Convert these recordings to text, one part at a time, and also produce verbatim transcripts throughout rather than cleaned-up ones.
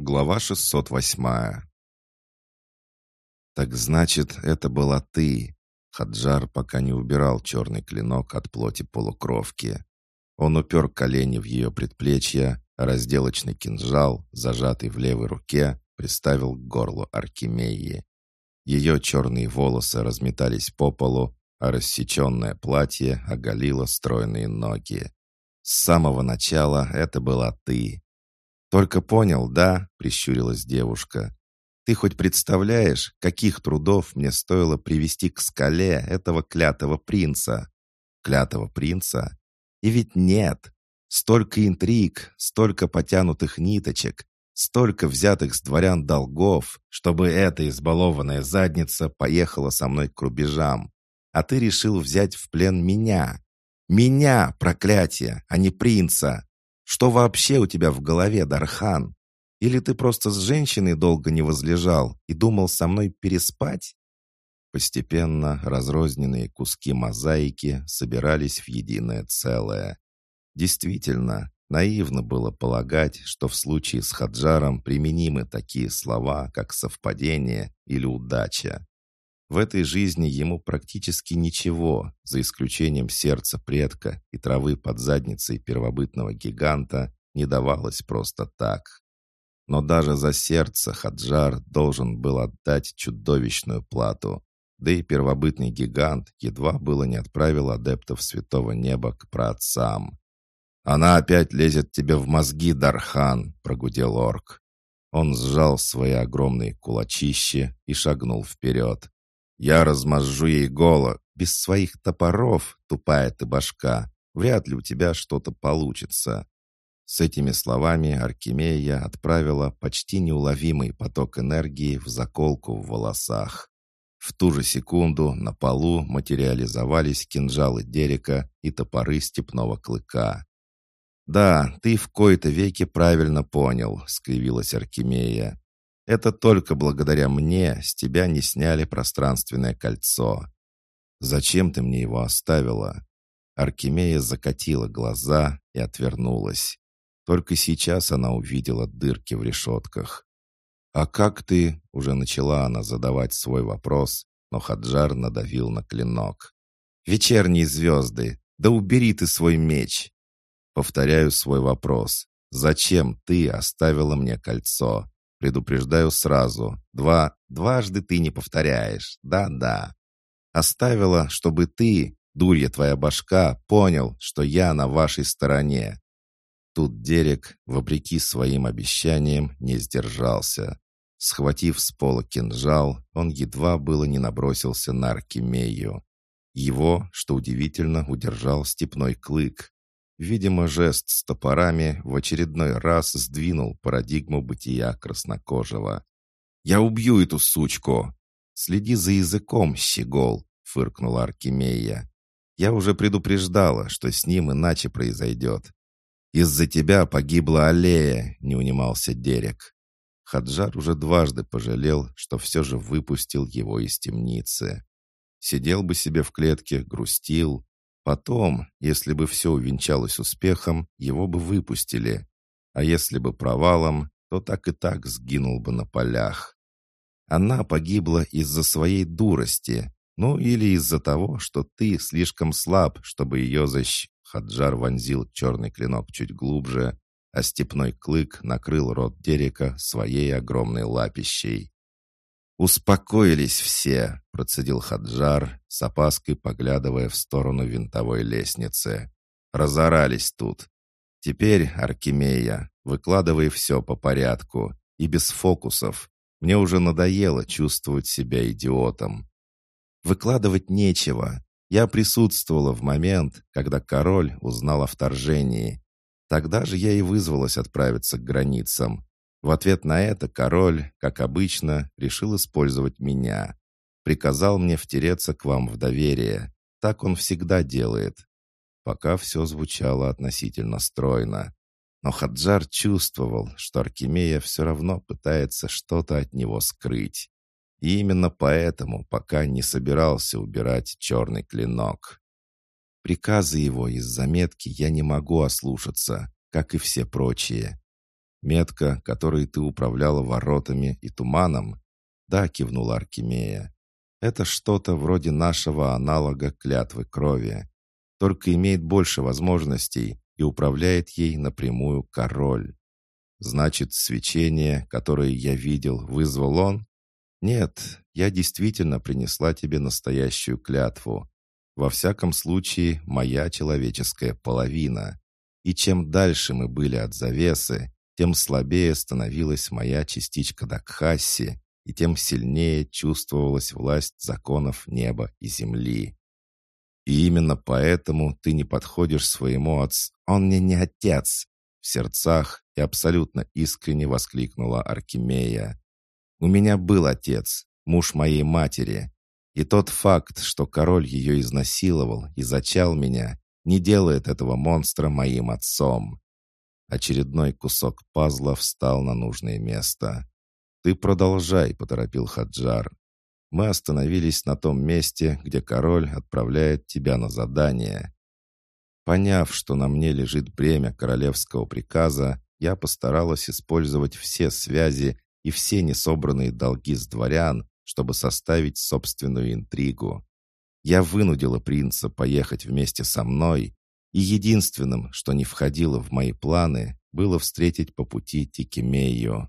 Глава шестьсот восемь. «Так значит, это была ты!» Хаджар пока не убирал черный клинок от плоти полукровки. Он упер колени в ее предплечья, а разделочный кинжал, зажатый в левой руке, приставил к горлу Аркемии. Ее черные волосы разметались по полу, а рассеченное платье оголило стройные ноги. С самого начала это была ты. «Только понял, да?» — прищурилась девушка. «Ты хоть представляешь, каких трудов мне стоило привести к скале этого клятого принца?» «Клятого принца? И ведь нет! Столько интриг, столько потянутых ниточек, столько взятых с дворян долгов, чтобы эта избалованная задница поехала со мной к рубежам. А ты решил взять в плен меня. Меня, проклятие, а не принца! Что вообще у тебя в голове, Дархан? Или ты просто с женщиной долго не возлежал и думал со мной переспать?» Постепенно разрозненные куски мозаики собирались в единое целое. Действительно, наивно было полагать, что в случае с Хаджаром применимы такие слова, как совпадение или удача. В этой жизни ему практически ничего, за исключением сердца предка и травы под задницей первобытного гиганта, не давалось просто так. Но даже за сердце Хаджар должен был отдать чудовищную плату, да и первобытный гигант едва было не отправил адептов святого неба к праотцам. «Она опять лезет тебе в мозги, Дархан!» — прогудел орк. Он сжал свои огромные кулачищи и шагнул вперед. «Я размозжу ей голо. Без своих топоров, тупая ты башка, вряд ли у тебя что-то получится». С этими словами Аркемия отправила почти неуловимый поток энергии в заколку в волосах. В ту же секунду на полу материализовались кинжалы Дерека и топоры степного клыка. «Да, ты в кои-то веки правильно понял», — скривилась Аркемия. «Это только благодаря мне с тебя не сняли пространственное кольцо». «Зачем ты мне его оставила?» Аркемия закатила глаза и отвернулась. Только сейчас она увидела дырки в решетках. «А как ты?» — уже начала она задавать свой вопрос, но Хаджар надавил на клинок. «Вечерние звезды! Да убери ты свой меч!» «Повторяю свой вопрос. Зачем ты оставила мне кольцо? Предупреждаю сразу. Два... Дважды ты не повторяешь. Да-да. Оставила, чтобы ты, дурья твоя башка, понял, что я на вашей стороне». Тут Дерек, вопреки своим обещаниям, не сдержался. Схватив с пола кинжал, он едва было не набросился на Аркемию. Его, что удивительно, удержал степной клык. Видимо, жест с топорами в очередной раз сдвинул парадигму бытия краснокожего. «Я убью эту сучку!» «Следи за языком, щегол!» — фыркнула Аркемия. «Я уже предупреждала, что с ним иначе произойдет». «Из-за тебя погибла Аллея», — не унимался Дерек. Хаджар уже дважды пожалел, что все же выпустил его из темницы. Сидел бы себе в клетке, грустил. Потом, если бы все увенчалось успехом, его бы выпустили. А если бы провалом, то так и так сгинул бы на полях. Она погибла из-за своей дурости, ну или из-за того, что ты слишком слаб, чтобы ее защитить. Хаджар вонзил черный клинок чуть глубже, а степной клык накрыл рот Дерека своей огромной лапищей. «Успокоились все», — процедил Хаджар, с опаской поглядывая в сторону винтовой лестницы. «Разорались тут. Теперь, Аркемия, выкладывай все по порядку и без фокусов. Мне уже надоело чувствовать себя идиотом». «Выкладывать нечего. Я присутствовала в момент, когда король узнал о вторжении. Тогда же я и вызвалась отправиться к границам. В ответ на это король, как обычно, решил использовать меня. Приказал мне втереться к вам в доверие. Так он всегда делает». Пока все звучало относительно стройно. Но Хаджар чувствовал, что Аркемия все равно пытается что-то от него скрыть. И именно поэтому пока не собирался убирать черный клинок. Приказы его из заметки я не могу ослушаться, как и все прочие. Метка, которой ты управляла воротами и туманом?» «Да», — кивнула Аркемия. «Это что-то вроде нашего аналога клятвы крови, только имеет больше возможностей и управляет ей напрямую король». «Значит, свечение, которое я видел, вызвал он?» «Нет, я действительно принесла тебе настоящую клятву. Во всяком случае, моя человеческая половина. И чем дальше мы были от завесы, тем слабее становилась моя частичка Дакхасси, и тем сильнее чувствовалась власть законов неба и земли. И именно поэтому ты не подходишь своему отцу. Он мне не отец!» В сердцах и абсолютно искренне воскликнула Аркемия. «У меня был отец, муж моей матери, и тот факт, что король ее изнасиловал и зачал меня, не делает этого монстра моим отцом». Очередной кусок пазла встал на нужное место. «Ты продолжай», — поторопил Хаджар. «Мы остановились на том месте, где король отправляет тебя на задание». Поняв, что на мне лежит бремя королевского приказа, я постаралась использовать все связи и все несобранные долги с дворян, чтобы составить собственную интригу. Я вынудила принца поехать вместе со мной, и единственным, что не входило в мои планы, было встретить по пути Тикимею.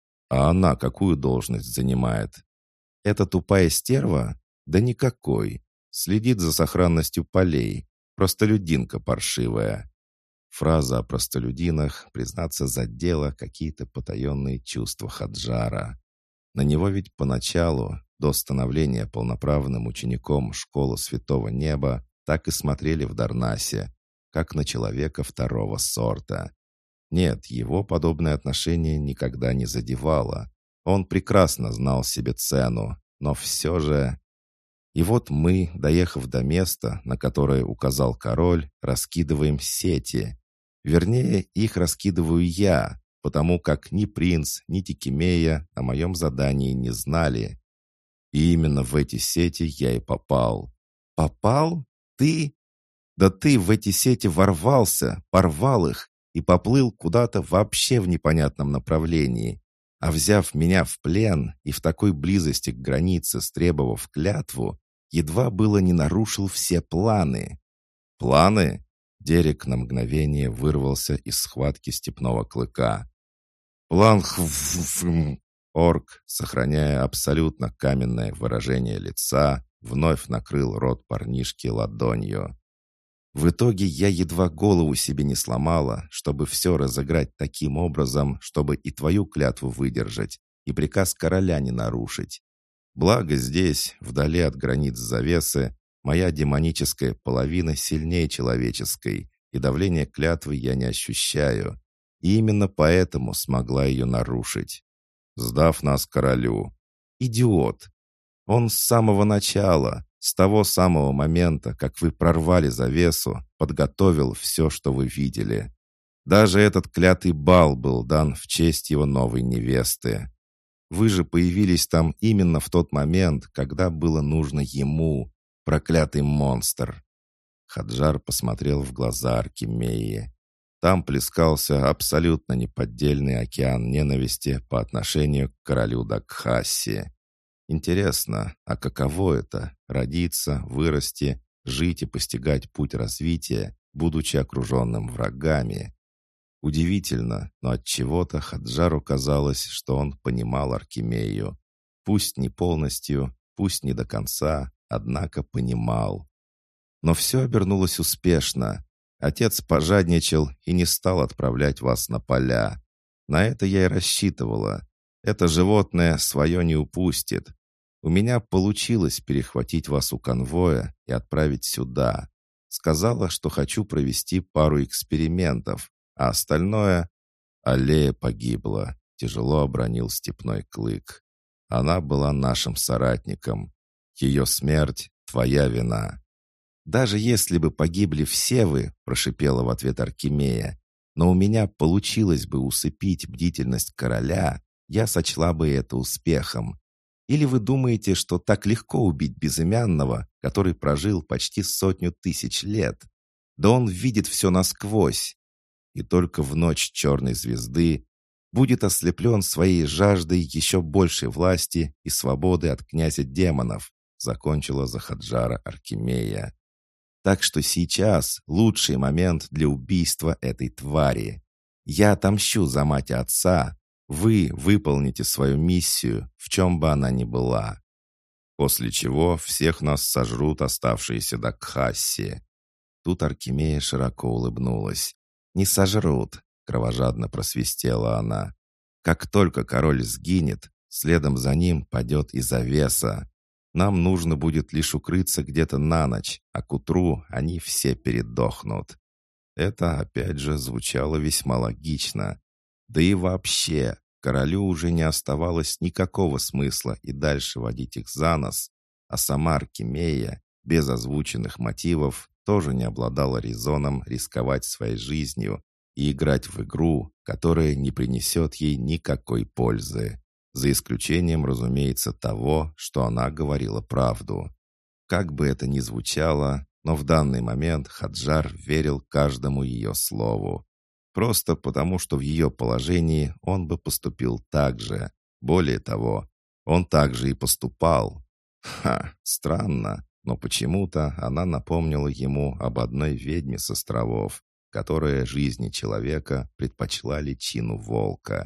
А она какую должность занимает? Эта тупая стерва? Да никакой. Следит за сохранностью полей. Простолюдинка паршивая. Фраза о простолюдинах, признаться, задела какие-то потаенные чувства Хаджара. На него ведь поначалу, до становления полноправным учеником школы Святого Неба, так и смотрели в Дарнасе, как на человека второго сорта. Нет, его подобное отношение никогда не задевало. Он прекрасно знал себе цену, но все же... И вот мы, доехав до места, на которое указал король, раскидываем сети. Вернее, их раскидываю я, потому как ни принц, ни Тикимея о моем задании не знали. И именно в эти сети я и попал. «Попал? Ты? Да ты в эти сети ворвался, порвал их и поплыл куда-то вообще в непонятном направлении. А взяв меня в плен и в такой близости к границе стребовав клятву, едва было не нарушил все планы». «Планы?» Дерек на мгновение вырвался из схватки степного клыка. «План хвфм». Орк, сохраняя абсолютно каменное выражение лица, вновь накрыл рот парнишки ладонью. В итоге я едва голову себе не сломала, чтобы все разыграть таким образом, чтобы и твою клятву выдержать, и приказ короля не нарушить. Благо здесь, вдали от границ завесы, моя демоническая половина сильнее человеческой, и давление клятвы я не ощущаю. И именно поэтому смогла ее нарушить, сдав нас королю. Идиот! Он с самого начала, с того самого момента, как вы прорвали завесу, подготовил все, что вы видели. Даже этот клятый бал был дан в честь его новой невесты. Вы же появились там именно в тот момент, когда было нужно ему, проклятый монстр». Хаджар посмотрел в глаза Аркемии. Там плескался абсолютно неподдельный океан ненависти по отношению к королю Дакхасси. Интересно, а каково это — родиться, вырасти, жить и постигать путь развития, будучи окруженным врагами? Удивительно, но отчего-то Хаджару казалось, что он понимал Аркемию. Пусть не полностью, пусть не до конца, однако понимал. Но все обернулось успешно. Отец пожадничал и не стал отправлять вас на поля. На это я и рассчитывала. Это животное свое не упустит. У меня получилось перехватить вас у конвоя и отправить сюда. Сказала, что хочу провести пару экспериментов, а остальное... Аллея погибла, тяжело обронил степной клык. Она была нашим соратником. Ее смерть — твоя вина. «Даже если бы погибли все вы», — прошипела в ответ Аркемия, «но у меня получилось бы усыпить бдительность короля, я сочла бы это успехом. Или вы думаете, что так легко убить безымянного, который прожил почти сотню тысяч лет? Да он видит все насквозь». И только в ночь черной звезды будет ослеплен своей жаждой еще большей власти и свободы от князя демонов, закончила за Хаджара Аркемия. Так что сейчас лучший момент для убийства этой твари. Я отомщу за мать и отца, вы выполните свою миссию, в чем бы она ни была. После чего всех нас сожрут оставшиеся Дакхасси. Тут Аркемия широко улыбнулась. «Не сожрут», — кровожадно просвистела она. «Как только король сгинет, следом за ним падет и завеса. Нам нужно будет лишь укрыться где-то на ночь, а к утру они все передохнут». Это, опять же, звучало весьма логично. Да и вообще, королю уже не оставалось никакого смысла и дальше водить их за нос, а сама Аркемия, без озвученных мотивов, тоже не обладала резоном рисковать своей жизнью и играть в игру, которая не принесет ей никакой пользы. За исключением, разумеется, того, что она говорила правду. Как бы это ни звучало, но в данный момент Хаджар верил каждому ее слову. Просто потому, что в ее положении он бы поступил так же. Более того, он также и поступал. Ха, странно, но почему-то она напомнила ему об одной ведьме с островов, которая жизни человека предпочла личину волка.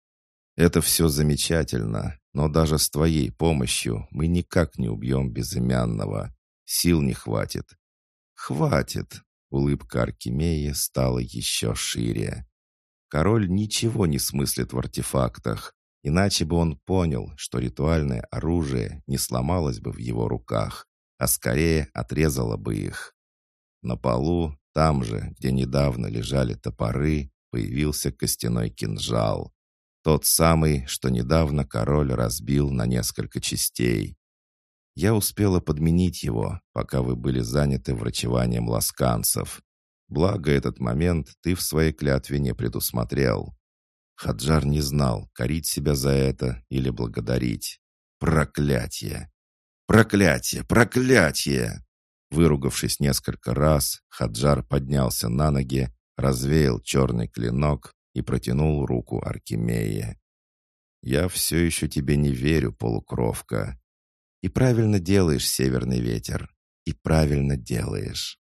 «Это все замечательно, но даже с твоей помощью мы никак не убьем безымянного. Сил не хватит». «Хватит!» — улыбка Аркемии стала еще шире. Король ничего не смыслит в артефактах, иначе бы он понял, что ритуальное оружие не сломалось бы в его руках, а скорее отрезало бы их. На полу, там же, где недавно лежали топоры, появился костяной кинжал. Тот самый, что недавно король разбил на несколько частей. Я успела подменить его, пока вы были заняты врачеванием ласканцев. Благо, этот момент ты в своей клятве не предусмотрел. Хаджар не знал, корить себя за это или благодарить. Проклятие! Проклятие! Проклятие! Выругавшись несколько раз, Хаджар поднялся на ноги, развеял черный клинок и протянул руку Аркемии. «Я все еще тебе не верю, полукровка. И правильно делаешь, северный ветер, и правильно делаешь».